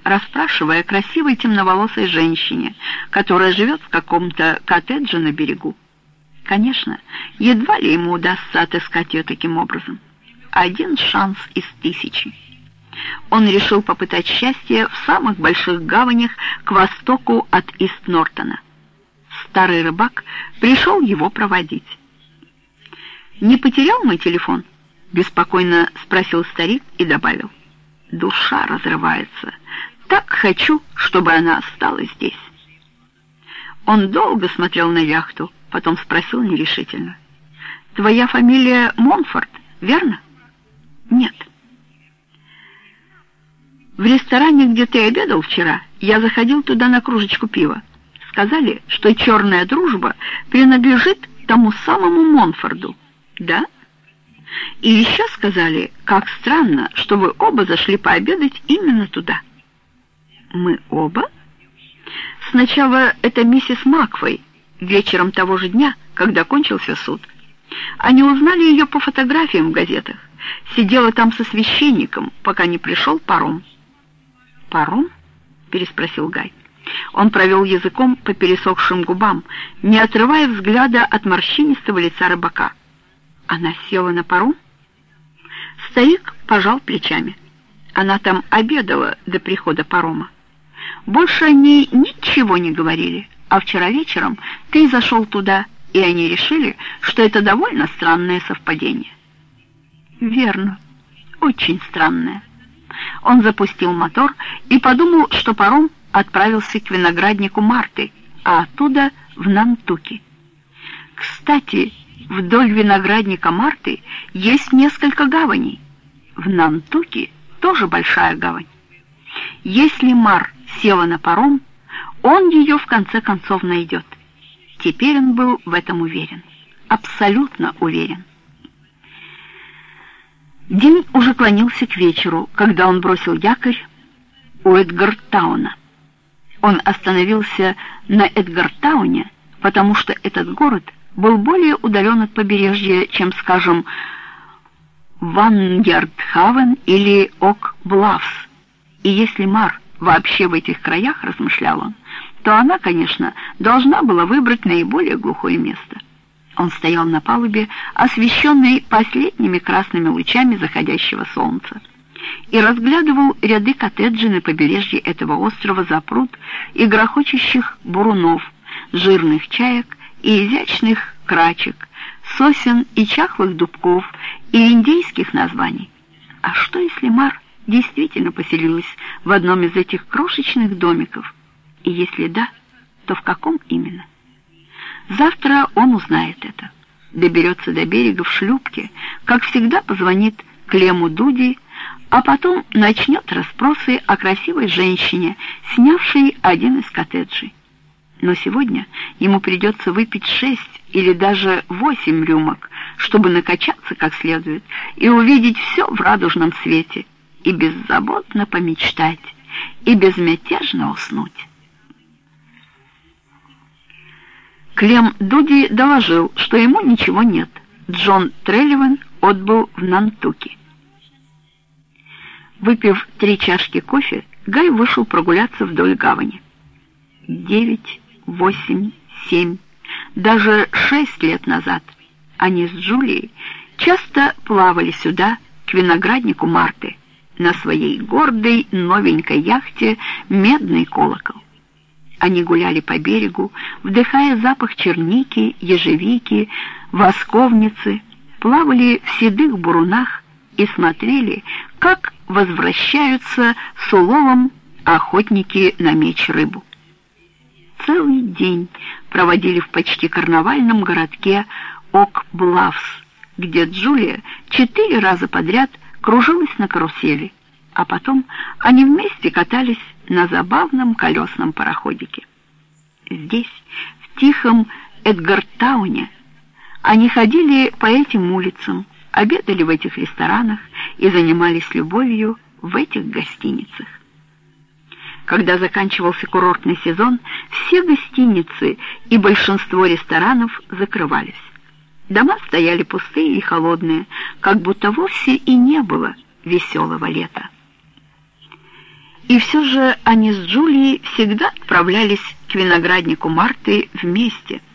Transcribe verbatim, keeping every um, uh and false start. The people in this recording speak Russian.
расспрашивая о красивой темноволосой женщине, которая живет в каком-то коттедже на берегу. Конечно, едва ли ему удастся отыскать ее таким образом. Один шанс из тысячи. Он решил попытать счастье в самых больших гаванях к востоку от Ист-Нортона. Старый рыбак пришел его проводить. «Не потерял мой телефон?» — беспокойно спросил старик и добавил. «Душа разрывается. Так хочу, чтобы она осталась здесь». Он долго смотрел на яхту, потом спросил нерешительно. «Твоя фамилия Монфорд, верно?» «Нет». «В ресторане, где ты обедал вчера, я заходил туда на кружечку пива. Сказали, что черная дружба принадлежит тому самому Монфорду, да? И еще сказали, как странно, что вы оба зашли пообедать именно туда». «Мы оба?» «Сначала это миссис Макфей, вечером того же дня, когда кончился суд. Они узнали ее по фотографиям в газетах. Сидела там со священником, пока не пришел паром». «Паром?» — переспросил Гай. Он провел языком по пересохшим губам, не отрывая взгляда от морщинистого лица рыбака. «Она села на паром?» Старик пожал плечами. «Она там обедала до прихода парома. Больше они ничего не говорили, а вчера вечером ты зашел туда, и они решили, что это довольно странное совпадение». «Верно, очень странное». Он запустил мотор и подумал, что паром отправился к винограднику Марты, а оттуда в Нантуки. Кстати, вдоль виноградника Марты есть несколько гаваней. В Нантуки тоже большая гавань. Если Мар села на паром, он ее в конце концов найдет. Теперь он был в этом уверен. Абсолютно уверен. День уже клонился к вечеру, когда он бросил якорь у Эдгартауна. Он остановился на Эдгартауне, потому что этот город был более удален от побережья, чем, скажем, Ваньярдхавен или Ок-Блавс. И если Мар вообще в этих краях, размышлял он, то она, конечно, должна была выбрать наиболее глухое место. Он стоял на палубе, освещенной последними красными лучами заходящего солнца, и разглядывал ряды коттеджей на побережье этого острова за пруд и грохочущих бурунов, жирных чаек и изящных крачек, сосен и чахлых дубков и индейских названий. А что, если Мар действительно поселилась в одном из этих крошечных домиков? И если да, то в каком именно? Завтра он узнает это. Доберется до берега в шлюпке, как всегда позвонит Клему Дуди, а потом начнет расспросы о красивой женщине, снявшей один из коттеджей. Но сегодня ему придется выпить шесть или даже восемь рюмок, чтобы накачаться как следует и увидеть все в радужном свете, и беззаботно помечтать, и безмятежно уснуть. Клем Дуди доложил, что ему ничего нет. Джон Трелливан отбыл в Нантуки. Выпив три чашки кофе, Гай вышел прогуляться вдоль гавани. Девять, восемь, семь, даже шесть лет назад они с Джулией часто плавали сюда, к винограднику Марты, на своей гордой новенькой яхте «Медный колокол». Они гуляли по берегу, вдыхая запах черники, ежевики, восковницы, плавали в седых бурунах и смотрели, как возвращаются с уловом охотники на меч рыбу. Целый день проводили в почти карнавальном городке Ок-Блавс, где Джулия четыре раза подряд кружилась на карусели, а потом они вместе катались на забавном колесном пароходике. Здесь, в тихом Эдгартауне, они ходили по этим улицам, обедали в этих ресторанах и занимались любовью в этих гостиницах. Когда заканчивался курортный сезон, все гостиницы и большинство ресторанов закрывались. Дома стояли пустые и холодные, как будто вовсе и не было веселого лета. И все же они с Джулией всегда отправлялись к винограднику Марты вместе.